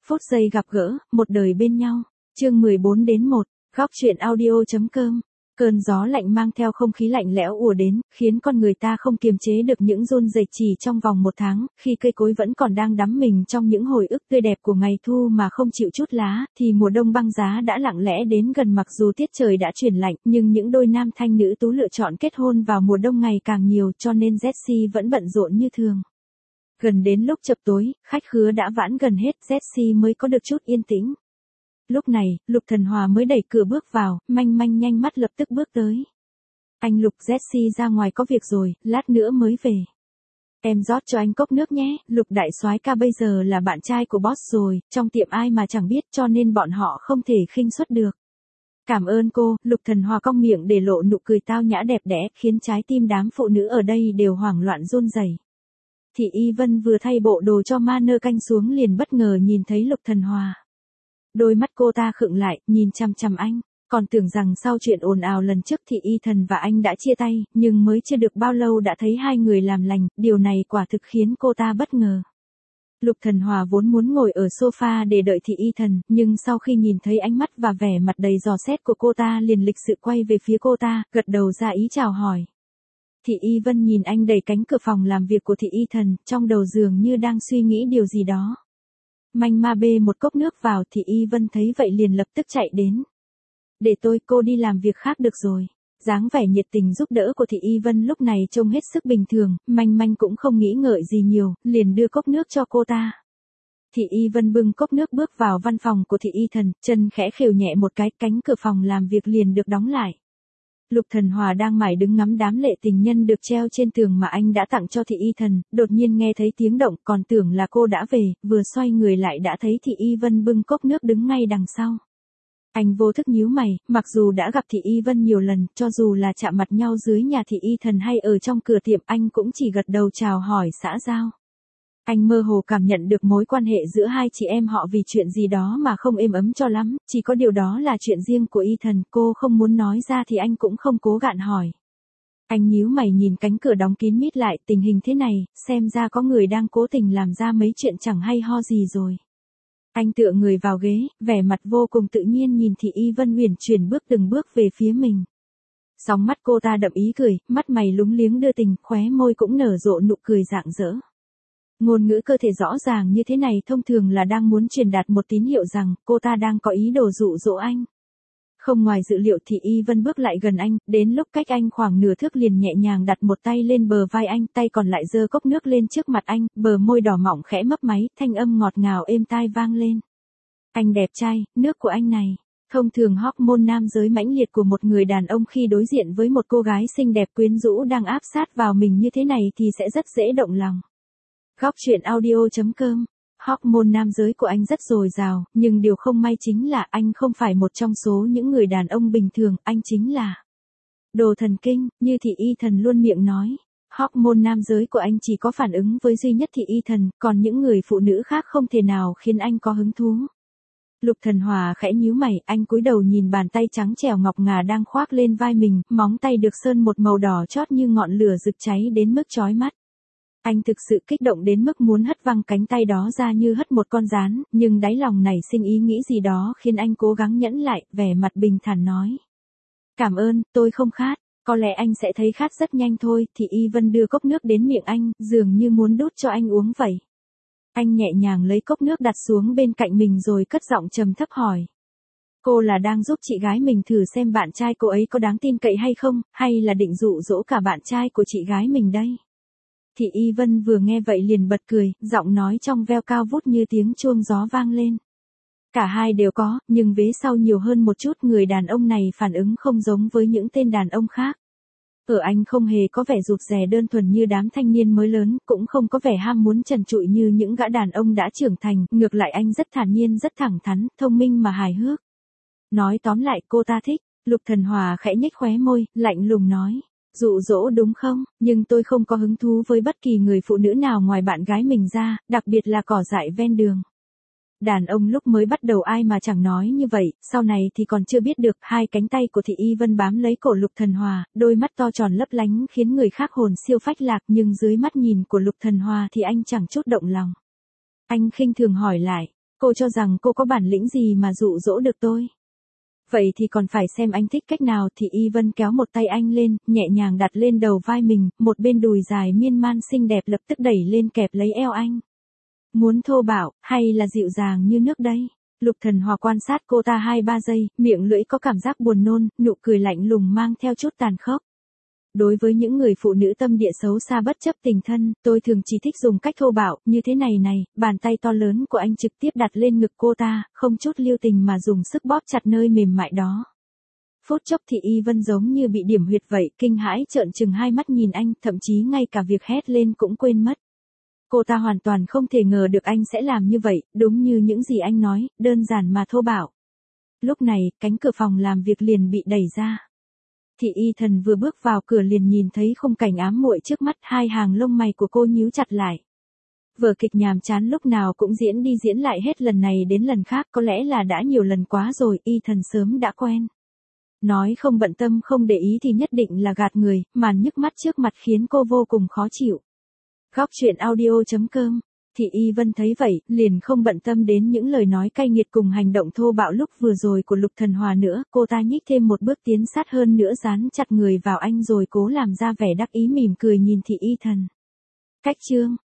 Phút giây gặp gỡ, một đời bên nhau. Chương 14-1, Góc truyện audio.com. Cơn gió lạnh mang theo không khí lạnh lẽo ùa đến, khiến con người ta không kiềm chế được những run rẩy chỉ trong vòng một tháng, khi cây cối vẫn còn đang đắm mình trong những hồi ức tươi đẹp của ngày thu mà không chịu chút lá, thì mùa đông băng giá đã lặng lẽ đến gần. Mặc dù tiết trời đã chuyển lạnh, nhưng những đôi nam thanh nữ tú lựa chọn kết hôn vào mùa đông ngày càng nhiều, cho nên Jessie vẫn bận rộn như thường. Gần đến lúc chập tối, khách khứa đã vãn gần hết, Jessie mới có được chút yên tĩnh. Lúc này, Lục Thần Hòa mới đẩy cửa bước vào, manh manh nhanh mắt lập tức bước tới. Anh Lục, Jessie ra ngoài có việc rồi, lát nữa mới về. Em rót cho anh cốc nước nhé. Lục đại soái ca bây giờ là bạn trai của boss rồi, trong tiệm ai mà chẳng biết, cho nên bọn họ không thể khinh suất được. Cảm ơn cô. Lục Thần Hòa cong miệng để lộ nụ cười tao nhã đẹp đẽ, khiến trái tim đám phụ nữ ở đây đều hoảng loạn run rẩy. Thị Y Vân vừa thay bộ đồ cho ma nơ canh xuống liền bất ngờ nhìn thấy Lục Thần Hòa. Đôi mắt cô ta khựng lại, nhìn chằm chằm anh, còn tưởng rằng sau chuyện ồn ào lần trước Thị Y Thần và anh đã chia tay, nhưng mới chưa được bao lâu đã thấy hai người làm lành, điều này quả thực khiến cô ta bất ngờ. Lục Thần Hòa vốn muốn ngồi ở sofa để đợi Thị Y Thần, nhưng sau khi nhìn thấy ánh mắt và vẻ mặt đầy dò xét của cô ta liền lịch sự quay về phía cô ta, gật đầu ra ý chào hỏi. Thị Y Vân nhìn anh đẩy cánh cửa phòng làm việc của Thị Y Thần, trong đầu dường như đang suy nghĩ điều gì đó. Manh ma bê một cốc nước vào, Thị Y Vân thấy vậy liền lập tức chạy đến. Để cô đi làm việc khác được rồi. Dáng vẻ nhiệt tình giúp đỡ của Thị Y Vân lúc này trông hết sức bình thường, manh manh cũng không nghĩ ngợi gì nhiều, liền đưa cốc nước cho cô ta. Thị Y Vân bưng cốc nước bước vào văn phòng của Thị Y Thần, chân khẽ khều nhẹ một cái, cánh cửa phòng làm việc liền được đóng lại. Lục Thần Hòa đang mải đứng ngắm đám lệ tình nhân được treo trên tường mà anh đã tặng cho Thị Y Thần, đột nhiên nghe thấy tiếng động, còn tưởng là cô đã về, vừa xoay người lại đã thấy Thị Y Vân bưng cốc nước đứng ngay đằng sau. Anh vô thức nhíu mày, mặc dù đã gặp Thị Y Vân nhiều lần, cho dù là chạm mặt nhau dưới nhà Thị Y Thần hay ở trong cửa tiệm, anh cũng chỉ gật đầu chào hỏi xã giao. Anh mơ hồ cảm nhận được mối quan hệ giữa hai chị em họ vì chuyện gì đó mà không êm ấm cho lắm, chỉ có điều đó là chuyện riêng của Y Thần, cô không muốn nói ra thì anh cũng không cố gạn hỏi. Anh nhíu mày nhìn cánh cửa đóng kín mít lại, tình hình thế này, xem ra có người đang cố tình làm ra mấy chuyện chẳng hay ho gì rồi. Anh tựa người vào ghế, vẻ mặt vô cùng tự nhiên nhìn Thị Y Vân uyển chuyển bước từng bước về phía mình. Sóng mắt cô ta đậm ý cười, mắt mày lúng liếng đưa tình, khóe môi cũng nở rộ nụ cười rạng rỡ. Ngôn ngữ cơ thể rõ ràng như thế này thông thường là đang muốn truyền đạt một tín hiệu rằng cô ta đang có ý đồ dụ dỗ anh. Không ngoài dự liệu, Thị Y Vân bước lại gần anh, đến lúc cách anh khoảng nửa thước liền nhẹ nhàng đặt một tay lên bờ vai anh, tay còn lại giơ cốc nước lên trước mặt anh, bờ môi đỏ mọng khẽ mấp máy, thanh âm ngọt ngào êm tai vang lên. Anh đẹp trai, nước của anh này. Thông thường hormone nam giới mãnh liệt của một người đàn ông khi đối diện với một cô gái xinh đẹp quyến rũ đang áp sát vào mình như thế này thì sẽ rất dễ động lòng. Góc truyện audio.com. Hormone nam giới của anh rất dồi dào, nhưng điều không may chính là anh không phải một trong số những người đàn ông bình thường, anh chính là đồ thần kinh, như Thị Y Thần luôn miệng nói. Hormone nam giới của anh chỉ có phản ứng với duy nhất Thị Y Thần, còn những người phụ nữ khác không thể nào khiến anh có hứng thú. Lục Thần Hòa khẽ nhíu mày, anh cúi đầu nhìn bàn tay trắng trẻo ngọc ngà đang khoác lên vai mình, móng tay được sơn một màu đỏ chót như ngọn lửa rực cháy đến mức chói mắt. Anh thực sự kích động đến mức muốn hất văng cánh tay đó ra như hất một con gián, nhưng đáy lòng nảy sinh ý nghĩ gì đó khiến anh cố gắng nhẫn lại, vẻ mặt bình thản nói. Cảm ơn, tôi không khát, có lẽ anh sẽ thấy khát rất nhanh thôi. Thị Y Vân đưa cốc nước đến miệng anh, dường như muốn đút cho anh uống vậy. Anh nhẹ nhàng lấy cốc nước đặt xuống bên cạnh mình rồi cất giọng trầm thấp hỏi. Cô là đang giúp chị gái mình thử xem bạn trai cô ấy có đáng tin cậy hay không, hay là định dụ dỗ cả bạn trai của chị gái mình đây? Thị Y Vân vừa nghe vậy liền bật cười, giọng nói trong veo cao vút như tiếng chuông gió vang lên. Cả hai đều có, nhưng vế sau nhiều hơn một chút, người đàn ông này phản ứng không giống với những tên đàn ông khác. Ở anh không hề có vẻ rụt rè đơn thuần như đám thanh niên mới lớn, cũng không có vẻ ham muốn trần trụi như những gã đàn ông đã trưởng thành, ngược lại anh rất thản nhiên, rất thẳng thắn, thông minh mà hài hước. Nói tóm lại cô ta thích. Lục Thần Hòa khẽ nhếch khóe môi, lạnh lùng nói. Dụ dỗ đúng không, nhưng tôi không có hứng thú với bất kỳ người phụ nữ nào ngoài bạn gái mình ra, đặc biệt là cỏ dại ven đường. Đàn ông lúc mới bắt đầu ai mà chẳng nói như vậy, sau này thì còn chưa biết được. Hai cánh tay của Thị Y Vân bám lấy cổ Lục Thần Hòa, đôi mắt to tròn lấp lánh khiến người khác hồn siêu phách lạc, nhưng dưới mắt nhìn của Lục Thần Hòa thì anh chẳng chút động lòng. Anh khinh thường hỏi lại, Cô cho rằng cô có bản lĩnh gì mà dụ dỗ được tôi. Vậy thì còn phải xem anh thích cách nào. Thì Y Vân kéo một tay anh lên, nhẹ nhàng đặt lên đầu vai mình, một bên đùi dài miên man xinh đẹp lập tức đẩy lên kẹp lấy eo anh. Muốn thô bạo, hay là dịu dàng như nước đây? Lục Thần Hòa quan sát cô ta 2-3 giây, miệng lưỡi có cảm giác buồn nôn, nụ cười lạnh lùng mang theo chút tàn khốc. Đối với những người phụ nữ tâm địa xấu xa bất chấp tình thân, tôi thường chỉ thích dùng cách thô bạo, như thế này này, bàn tay to lớn của anh trực tiếp đặt lên ngực cô ta, không chút lưu tình mà dùng sức bóp chặt nơi mềm mại đó. Phút chốc thì Y Vân giống như bị điểm huyệt vậy, kinh hãi trợn trừng hai mắt nhìn anh, thậm chí ngay cả việc hét lên cũng quên mất. Cô ta hoàn toàn không thể ngờ được anh sẽ làm như vậy, đúng như những gì anh nói, đơn giản mà thô bạo. Lúc này, cánh cửa phòng làm việc liền bị đẩy ra. Thị Y Thần vừa bước vào cửa liền nhìn thấy khung cảnh ám muội trước mắt, hai hàng lông mày của cô nhíu chặt lại. Vở kịch nhàm chán lúc nào cũng diễn đi diễn lại hết lần này đến lần khác, có lẽ là đã nhiều lần quá rồi, Y Thần sớm đã quen. Nói không bận tâm không để ý thì nhất định là gạt người, màn nhức mắt trước mặt khiến cô vô cùng khó chịu. Góc truyện audio.com. Thị Y Vân thấy vậy, liền không bận tâm đến những lời nói cay nghiệt cùng hành động thô bạo lúc vừa rồi của Lục Thần Hòa nữa, cô ta nhích thêm một bước tiến sát hơn nữa dán chặt người vào anh rồi cố làm ra vẻ đắc ý mỉm cười nhìn Thị Y Thần. Cách chương